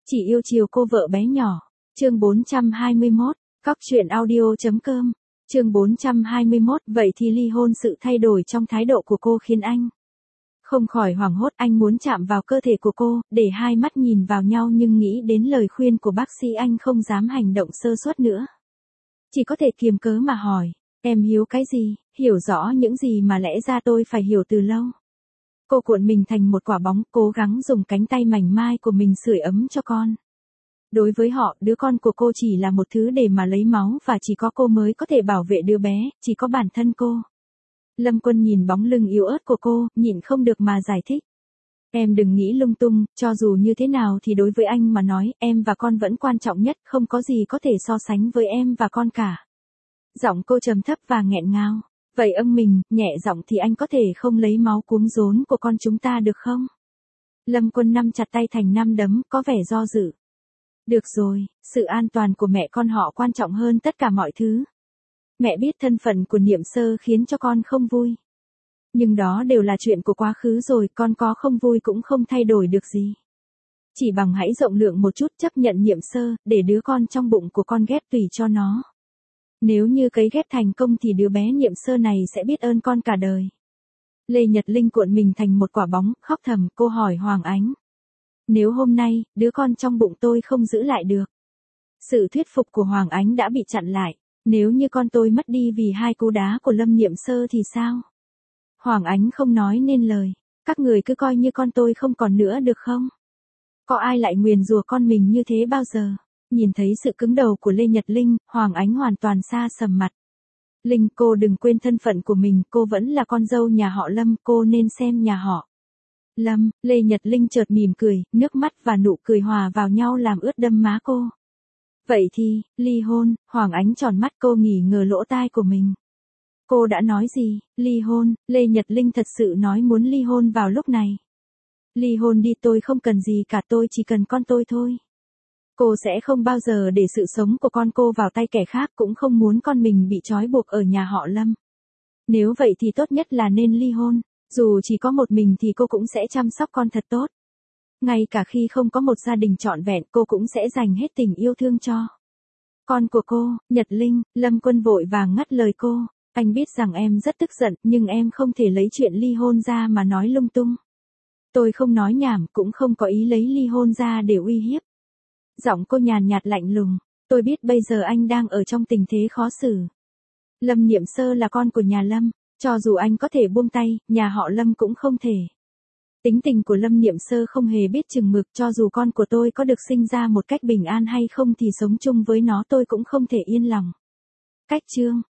Chỉ yêu chiều cô vợ bé nhỏ. Chương 421, coctruyện.audio.com. Chương 421, vậy thì ly hôn. Sự thay đổi trong thái độ của cô khiến anh không khỏi hoảng hốt. Anh muốn chạm vào cơ thể của cô, để hai mắt nhìn vào nhau, nhưng nghĩ đến lời khuyên của bác sĩ anh không dám hành động sơ suất nữa. Chỉ có thể kiềm cớ mà hỏi, em hiếu cái gì, hiểu rõ những gì mà lẽ ra tôi phải hiểu từ lâu. Cô cuộn mình thành một quả bóng, cố gắng dùng cánh tay mảnh mai của mình sưởi ấm cho con. Đối với họ, đứa con của cô chỉ là một thứ để mà lấy máu, và chỉ có cô mới có thể bảo vệ đứa bé, chỉ có bản thân cô. Lâm Quân nhìn bóng lưng yếu ớt của cô, nhịn không được mà giải thích. Em đừng nghĩ lung tung, cho dù như thế nào thì đối với anh mà nói, em và con vẫn quan trọng nhất, không có gì có thể so sánh với em và con cả. Giọng cô trầm thấp và nghẹn ngào. Vậy mình, nhẹ giọng thì anh có thể không lấy máu cúm rốn của con chúng ta được không? Lâm Quân nắm chặt tay thành nắm đấm, có vẻ do dự. Được rồi, sự an toàn của mẹ con họ quan trọng hơn tất cả mọi thứ. Mẹ biết thân phận của Niệm Sơ khiến cho con không vui. Nhưng đó đều là chuyện của quá khứ rồi, con có không vui cũng không thay đổi được gì. Chỉ bằng hãy rộng lượng một chút, chấp nhận Niệm Sơ, để đứa con trong bụng của con ghép tùy cho nó. Nếu như cấy ghép thành công thì đứa bé Niệm Sơ này sẽ biết ơn con cả đời. Lê Nhật Linh cuộn mình thành một quả bóng, khóc thầm. Cô hỏi Hoàng Ánh. Nếu hôm nay, đứa con trong bụng tôi không giữ lại được. Sự thuyết phục của Hoàng Ánh đã bị chặn lại. Nếu như con tôi mất đi vì hai cú đá của Lâm Niệm Sơ thì sao? Hoàng Ánh không nói nên lời. Các người cứ coi như con tôi không còn nữa được không? Có ai lại nguyền rủa con mình như thế bao giờ? Nhìn thấy sự cứng đầu của Lê Nhật Linh, Hoàng Ánh hoàn toàn xa sầm mặt. Linh, cô đừng quên thân phận của mình, cô vẫn là con dâu nhà họ Lâm, cô nên xem nhà họ Lâm. Lê Nhật Linh chợt mỉm cười, nước mắt và nụ cười hòa vào nhau làm ướt đẫm má cô. Vậy thì, ly hôn. Hoàng Ánh tròn mắt, cô nghỉ ngờ lỗ tai của mình. Cô đã nói gì? Ly hôn. Lê Nhật Linh thật sự nói muốn ly hôn vào lúc này. Ly hôn đi, tôi không cần gì cả, tôi chỉ cần con tôi thôi. Cô sẽ không bao giờ để sự sống của con cô vào tay kẻ khác, cũng không muốn con mình bị trói buộc ở nhà họ Lâm. Nếu vậy thì tốt nhất là nên ly hôn. Dù chỉ có một mình thì cô cũng sẽ chăm sóc con thật tốt. Ngay cả khi không có một gia đình trọn vẹn, cô cũng sẽ dành hết tình yêu thương cho con của cô. Nhật Linh. Lâm Quân vội vàng ngắt lời cô. Anh biết rằng em rất tức giận, nhưng em không thể lấy chuyện ly hôn ra mà nói lung tung. Tôi không nói nhảm, cũng không có ý lấy ly hôn ra để uy hiếp. Giọng cô nhàn nhạt lạnh lùng. Tôi biết bây giờ anh đang ở trong tình thế khó xử. Lâm Niệm Sơ là con của nhà Lâm. Cho dù anh có thể buông tay, nhà họ Lâm cũng không thể. Tính tình của Lâm Niệm Sơ không hề biết chừng mực, cho dù con của tôi có được sinh ra một cách bình an hay không thì sống chung với nó tôi cũng không thể yên lòng. Cách chương